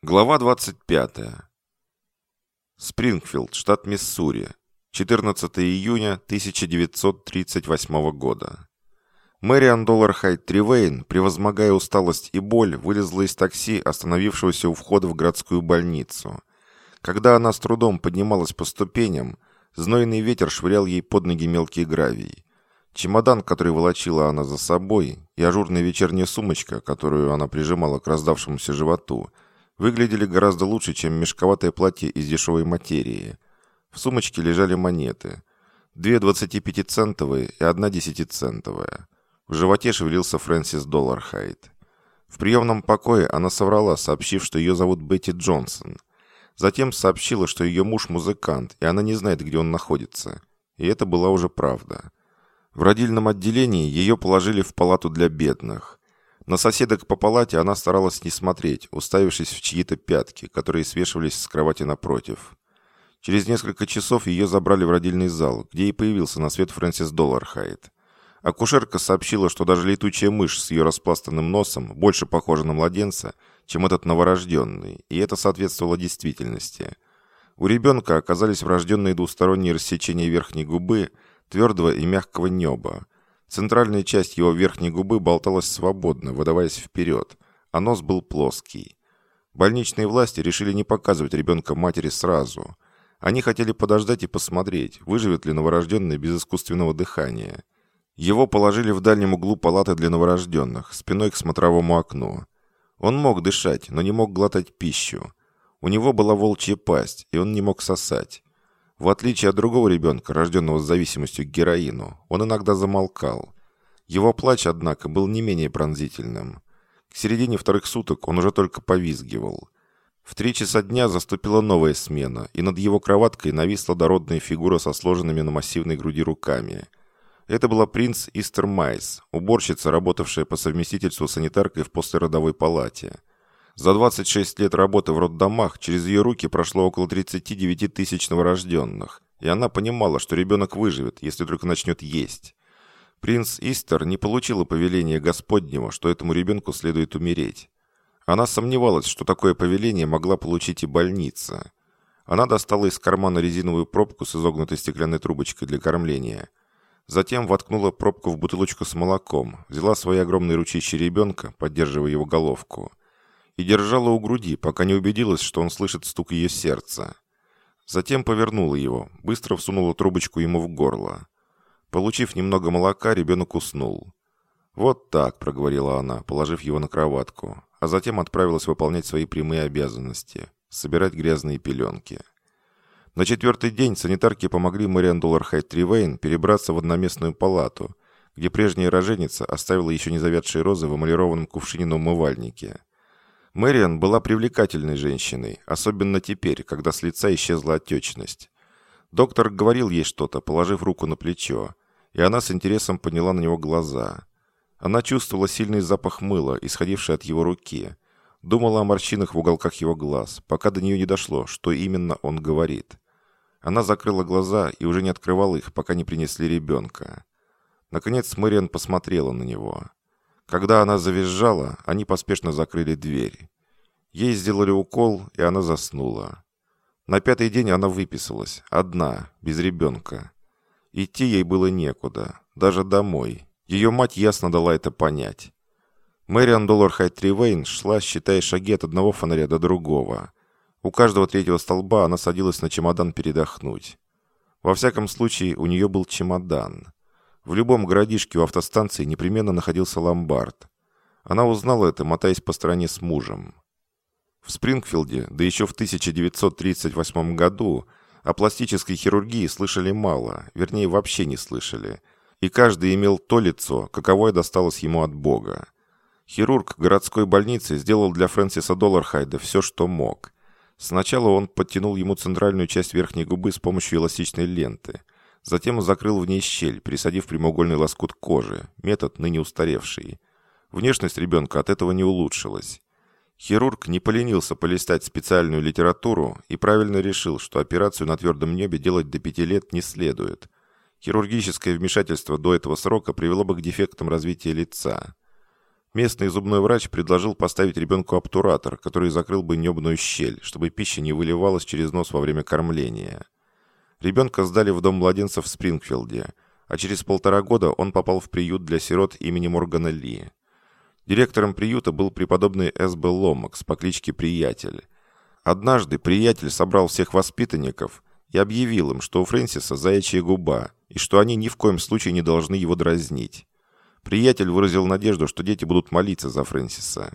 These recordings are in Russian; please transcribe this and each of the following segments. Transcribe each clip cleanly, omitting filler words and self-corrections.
Глава 25. Спрингфилд, штат Миссури. 14 июня 1938 года. Мэриан Доллархайд Тревейн, превозмогая усталость и боль, вылезла из такси, остановившегося у входа в городскую больницу. Когда она с трудом поднималась по ступеням, знойный ветер швырял ей под ноги мелкий гравий. Чемодан, который волочила она за собой, и ажурная вечерняя сумочка, которую она прижимала к раздавшемуся животу, выглядели гораздо лучше, чем мешковатое платье из дешевой материи. В сумочке лежали монеты. 2 25-центовые и 1 10-центовая. В животе шевелился Фрэнсис Доллархайд. В приемном покое она соврала, сообщив, что ее зовут Бетти Джонсон. Затем сообщила, что ее муж музыкант, и она не знает, где он находится. И это была уже правда. В родильном отделении ее положили в палату для бедных. На соседок по палате она старалась не смотреть, уставившись в чьи-то пятки, которые свешивались с кровати напротив. Через несколько часов ее забрали в родильный зал, где и появился на свет Фрэнсис Доллархайд. Акушерка сообщила, что даже летучая мышь с ее распластанным носом больше похожа на младенца, чем этот новорожденный, и это соответствовало действительности. У ребенка оказались врожденные двусторонние рассечения верхней губы, твердого и мягкого неба. Центральная часть его верхней губы болталась свободно, выдаваясь вперед, а нос был плоский. Больничные власти решили не показывать ребенка матери сразу. Они хотели подождать и посмотреть, выживет ли новорожденный без искусственного дыхания. Его положили в дальнем углу палаты для новорожденных, спиной к смотровому окну. Он мог дышать, но не мог глотать пищу. У него была волчья пасть, и он не мог сосать. В отличие от другого ребенка, рожденного с зависимостью к героину, он иногда замолкал. Его плач, однако, был не менее пронзительным. К середине вторых суток он уже только повизгивал. В 3 часа дня заступила новая смена, и над его кроваткой нависла дородная фигура со сложенными на массивной груди руками. Это была принц Истер Майс, уборщица, работавшая по совместительству санитаркой в послеродовой палате. За 26 лет работы в роддомах через ее руки прошло около 39 тысяч новорожденных, и она понимала, что ребенок выживет, если только начнет есть. Принц Истер не получила повеления Господнего, что этому ребенку следует умереть. Она сомневалась, что такое повеление могла получить и больница. Она достала из кармана резиновую пробку с изогнутой стеклянной трубочкой для кормления. Затем воткнула пробку в бутылочку с молоком, взяла свои огромные ручища ребенка, поддерживая его головку, и держала у груди, пока не убедилась, что он слышит стук ее сердца. Затем повернула его, быстро всунула трубочку ему в горло. Получив немного молока, ребенок уснул. «Вот так», — проговорила она, положив его на кроватку, а затем отправилась выполнять свои прямые обязанности — собирать грязные пеленки. На 4-й день санитарки помогли Мэриан Доллархайд Тревейн перебраться в одноместную палату, где прежняя роженица оставила еще не завядшие розы в эмалированном кувшине на умывальнике. Мэриан была привлекательной женщиной, особенно теперь, когда с лица исчезла отечность. Доктор говорил ей что-то, положив руку на плечо, и она с интересом подняла на него глаза. Она чувствовала сильный запах мыла, исходивший от его руки, думала о морщинах в уголках его глаз, пока до нее не дошло, что именно он говорит. Она закрыла глаза и уже не открывала их, пока не принесли ребенка. Наконец Мэриан посмотрела на него. Когда она завизжала, они поспешно закрыли дверь. Ей сделали укол, и она заснула. На 5-й день она выписалась, одна, без ребенка. Идти ей было некуда, даже домой. Ее мать ясно дала это понять. Мэриан Доллархайд Тревейн шла, считая шаги от одного фонаря до другого. У каждого 3-го столба она садилась на чемодан передохнуть. Во всяком случае, у нее был чемодан. В любом городишке у автостанции непременно находился ломбард. Она узнала это, мотаясь по стране с мужем. В Спрингфилде, да еще в 1938 году, о пластической хирургии слышали мало, вернее, вообще не слышали. И каждый имел то лицо, каковое досталось ему от Бога. Хирург городской больницы сделал для Фрэнсиса Доллархайда все, что мог. Сначала он подтянул ему центральную часть верхней губы с помощью эластичной ленты. Затем закрыл в ней щель, присадив прямоугольный лоскут кожи, метод ныне устаревший. Внешность ребенка от этого не улучшилась. Хирург не поленился полистать специальную литературу и правильно решил, что операцию на твердом небе делать до 5 лет не следует. Хирургическое вмешательство до этого срока привело бы к дефектам развития лица. Местный зубной врач предложил поставить ребенку обтуратор, который закрыл бы небную щель, чтобы пища не выливалась через нос во время кормления. Ребенка сдали в дом младенцев в Спрингфилде, а через 1,5 года он попал в приют для сирот имени Моргана Ли. Директором приюта был преподобный С.Б. Ломакс по кличке Приятель. Однажды Приятель собрал всех воспитанников и объявил им, что у Фрэнсиса заячья губа, и что они ни в коем случае не должны его дразнить. Приятель выразил надежду, что дети будут молиться за Фрэнсиса.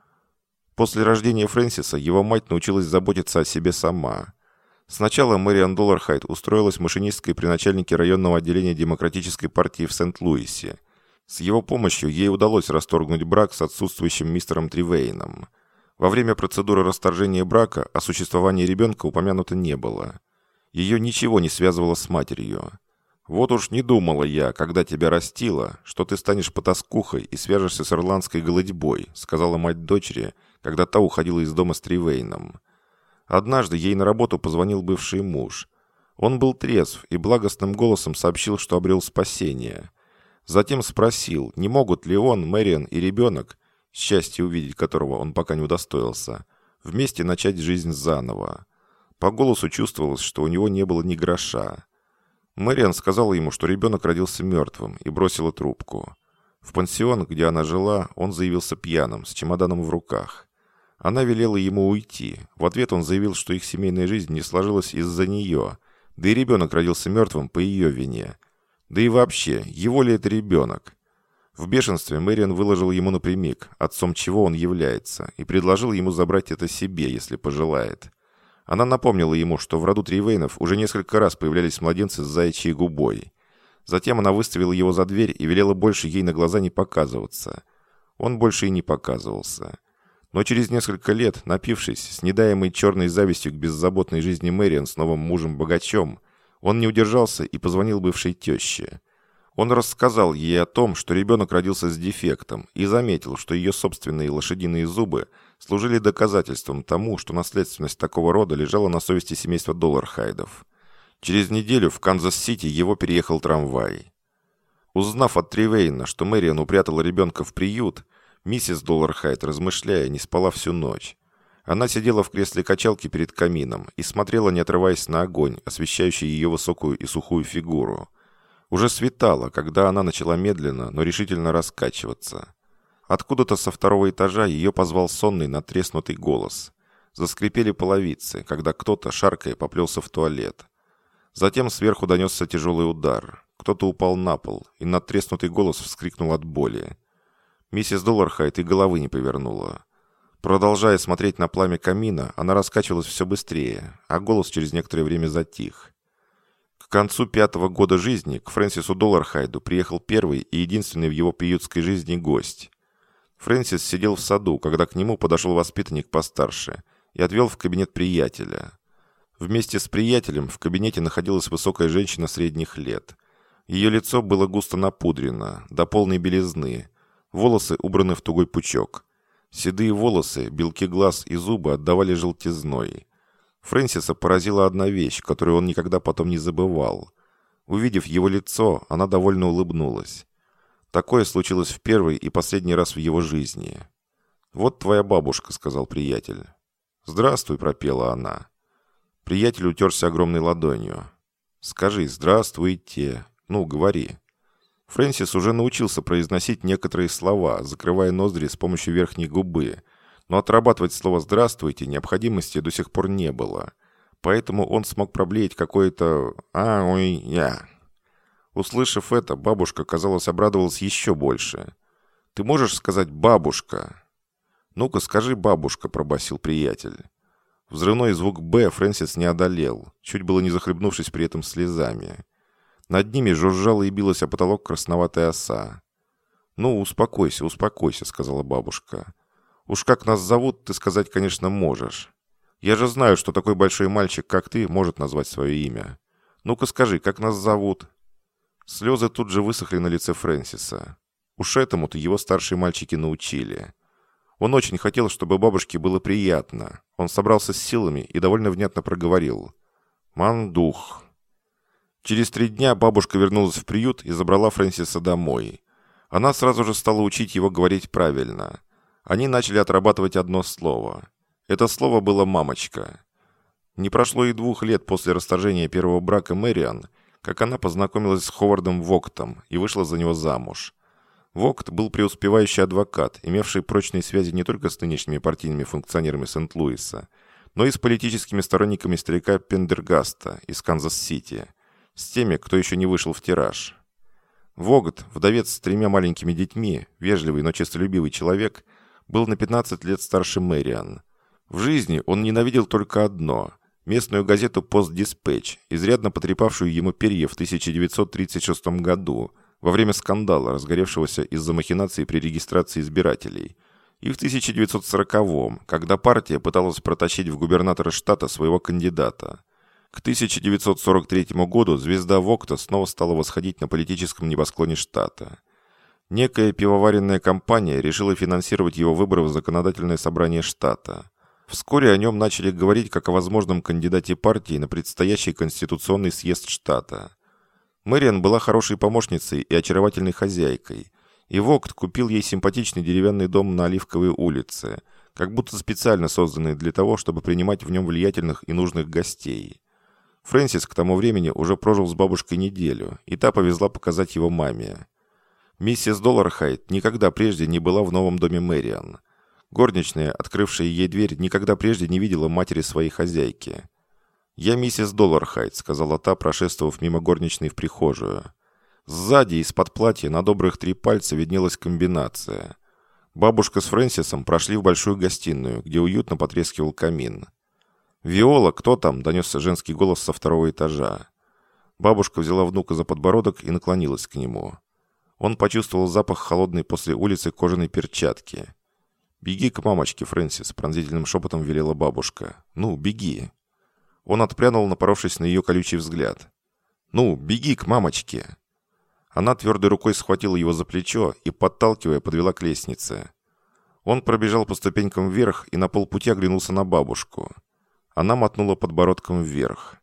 После рождения Фрэнсиса его мать научилась заботиться о себе сама. Сначала Мэриан Доллархайд устроилась машинисткой при начальнике районного отделения Демократической партии в Сент-Луисе. С его помощью ей удалось расторгнуть брак с отсутствующим мистером Тривейном. Во время процедуры расторжения брака о существовании ребенка упомянуто не было. Ее ничего не связывало с матерью. «Вот уж не думала я, когда тебя растила, что ты станешь потаскухой и свяжешься с ирландской голодьбой», сказала мать дочери, когда та уходила из дома с Тривейном. Однажды ей на работу позвонил бывший муж. Он был трезв и благостным голосом сообщил, что обрел спасение. Затем спросил, не могут ли он, Мэриан и ребенок, счастье увидеть которого он пока не удостоился, вместе начать жизнь заново. По голосу чувствовалось, что у него не было ни гроша. Мэриан сказала ему, что ребенок родился мертвым, и бросила трубку. В пансион, где она жила, он заявился пьяным, с чемоданом в руках. Она велела ему уйти. В ответ он заявил, что их семейная жизнь не сложилась из-за нее, да и ребенок родился мертвым по ее вине. Да и вообще, его ли это ребенок? В бешенстве Мэриан выложил ему напрямик, отцом чего он является, и предложил ему забрать это себе, если пожелает. Она напомнила ему, что в роду Тривейнов уже несколько раз появлялись младенцы с заячьей губой. Затем она выставила его за дверь и велела больше ей на глаза не показываться. Он больше и не показывался. Но через несколько лет, напившись, с недаемой черной завистью к беззаботной жизни Мэриан с новым мужем-богачом, он не удержался и позвонил бывшей теще. Он рассказал ей о том, что ребенок родился с дефектом, и заметил, что ее собственные лошадиные зубы служили доказательством тому, что наследственность такого рода лежала на совести семейства Доллархайдов. Через неделю в Канзас-Сити его переехал трамвай. Узнав от Тривейна, что Мэриан упрятала ребенка в приют, миссис Доллархайд, размышляя, не спала всю ночь. Она сидела в кресле качалки перед камином и смотрела, не отрываясь, на огонь, освещающий ее высокую и сухую фигуру. Уже светало, когда она начала медленно, но решительно раскачиваться. Откуда-то со 2-го этажа ее позвал сонный, надтреснутый голос. Заскрипели половицы, когда кто-то, шаркая, поплелся в туалет. Затем сверху донесся тяжелый удар. Кто-то упал на пол, и надтреснутый голос вскрикнул от боли. Миссис Доллархайд и головы не повернула. Продолжая смотреть на пламя камина, она раскачивалась все быстрее, а голос через некоторое время затих. К концу 5-го года жизни к Фрэнсису Доллархайду приехал первый и единственный в его приютской жизни гость. Фрэнсис сидел в саду, когда к нему подошел воспитанник постарше и отвел в кабинет приятеля. Вместе с приятелем в кабинете находилась высокая женщина средних лет. Ее лицо было густо напудрено, до полной белизны, волосы убраны в тугой пучок. Седые волосы, белки глаз и зубы отдавали желтизной. Фрэнсиса поразила одна вещь, которую он никогда потом не забывал. Увидев его лицо, она довольно улыбнулась. Такое случилось в первый и последний раз в его жизни. «Вот твоя бабушка», — сказал приятель. «Здравствуй», — пропела она. Приятель утерся огромной ладонью. «Скажи, здравствуйте. Ну, говори». Фрэнсис уже научился произносить некоторые слова, закрывая ноздри с помощью верхней губы, но отрабатывать слово «здравствуйте» необходимости до сих пор не было. Поэтому он смог проблеять какое-то «а-ой-я». Услышав это, бабушка, казалось, обрадовалась еще больше. «Ты можешь сказать «бабушка»?» «Ну-ка, скажи «бабушка», — пробасил приятель. Взрывной звук «Б» Фрэнсис не одолел, чуть было не захлебнувшись при этом слезами. Над ними жужжала и билась о потолок красноватая оса. «Ну, успокойся, успокойся», — сказала бабушка. «Уж как нас зовут, ты сказать, конечно, можешь. Я же знаю, что такой большой мальчик, как ты, может назвать свое имя. Ну-ка скажи, как нас зовут?» Слезы тут же высохли на лице Фрэнсиса. Уж этому-то его старшие мальчики научили. Он очень хотел, чтобы бабушке было приятно. Он собрался с силами и довольно внятно проговорил. «Мандух». Через 3 дня бабушка вернулась в приют и забрала Фрэнсиса домой. Она сразу же стала учить его говорить правильно. Они начали отрабатывать одно слово. Это слово было «мамочка». Не прошло и 2 лет после расторжения первого брака Мэриан, как она познакомилась с Ховардом Вогтом и вышла за него замуж. Вогт был преуспевающий адвокат, имевший прочные связи не только с нынешними партийными функционерами Сент-Луиса, но и с политическими сторонниками старика Пендергаста из Канзас-Сити, с теми, кто еще не вышел в тираж. Вогт, вдовец с 3 маленькими детьми, вежливый, но честолюбивый человек, был на 15 лет старше Мэриан. В жизни он ненавидел только одно – местную газету «Пост-Диспетч», изрядно потрепавшую ему перья в 1936 году, во время скандала, разгоревшегося из-за махинаций при регистрации избирателей, и в 1940-м, когда партия пыталась протащить в губернатора штата своего кандидата. К 1943 году звезда Вогта снова стала восходить на политическом небосклоне штата. Некая пивоваренная компания решила финансировать его выборы в законодательное собрание штата. Вскоре о нем начали говорить как о возможном кандидате партии на предстоящий конституционный съезд штата. Мэриан была хорошей помощницей и очаровательной хозяйкой, и Вогт купил ей симпатичный деревянный дом на Оливковой улице, как будто специально созданный для того, чтобы принимать в нем влиятельных и нужных гостей. Фрэнсис к тому времени уже прожил с бабушкой неделю, и та повезла показать его маме. Миссис Доллархайт никогда прежде не была в новом доме Мэриан. Горничная, открывшая ей дверь, никогда прежде не видела матери своей хозяйки. «Я миссис Доллархайт», — сказала та, прошествовав мимо горничной в прихожую. Сзади, из-под платья, на добрых 3 пальца виднелась комбинация. Бабушка с Фрэнсисом прошли в большую гостиную, где уютно потрескивал камин. «Виола, кто там?» — донесся женский голос со 2-го этажа. Бабушка взяла внука за подбородок и наклонилась к нему. Он почувствовал запах холодной после улицы кожаной перчатки. «Беги к мамочке, Фрэнсис», — пронзительным шепотом велела бабушка. «Ну, беги». Он отпрянул, напоровшись на ее колючий взгляд. «Ну, беги к мамочке». Она твердой рукой схватила его за плечо и, подталкивая, подвела к лестнице. Он пробежал по ступенькам вверх и на полпути оглянулся на бабушку. Она мотнула подбородком вверх.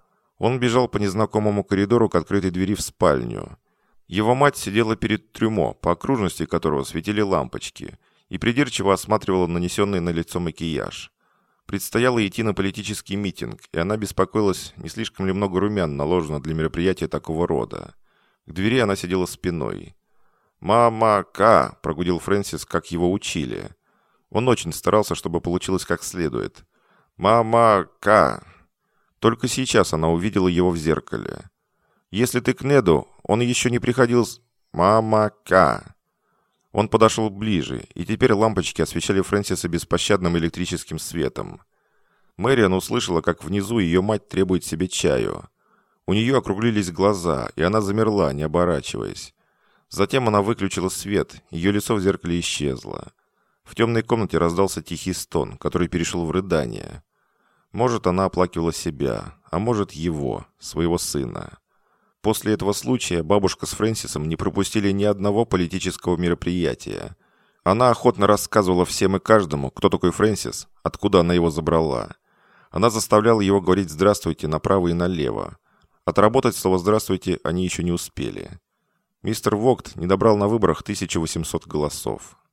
Он бежал по незнакомому коридору к открытой двери в спальню. Его мать сидела перед трюмо, по окружности которого светили лампочки, и придирчиво осматривала нанесенный на лицо макияж. Предстояло идти на политический митинг, и она беспокоилась, не слишком ли много румян наложено для мероприятия такого рода. К двери она сидела спиной. «Мама-ка!» – прогудел Фрэнсис, как его учили. Он очень старался, чтобы получилось как следует. «Мама-ка!» Только сейчас она увидела его в зеркале. «Если ты к Неду, он еще не приходил с...» «Мама-ка!» Он подошел ближе, и теперь лампочки освещали Фрэнсиса беспощадным электрическим светом. Мэриан услышала, как внизу ее мать требует себе чаю. У нее округлились глаза, и она замерла, не оборачиваясь. Затем она выключила свет, ее лицо в зеркале исчезло. В темной комнате раздался тихий стон, который перешел в рыдание. Может, она оплакивала себя, а может, его, своего сына. После этого случая бабушка с Фрэнсисом не пропустили ни одного политического мероприятия. Она охотно рассказывала всем и каждому, кто такой Фрэнсис, откуда она его забрала. Она заставляла его говорить «здравствуйте» направо и налево. Отработать слово «здравствуйте» они еще не успели. Мистер Вогт не добрал на выборах 1800 голосов.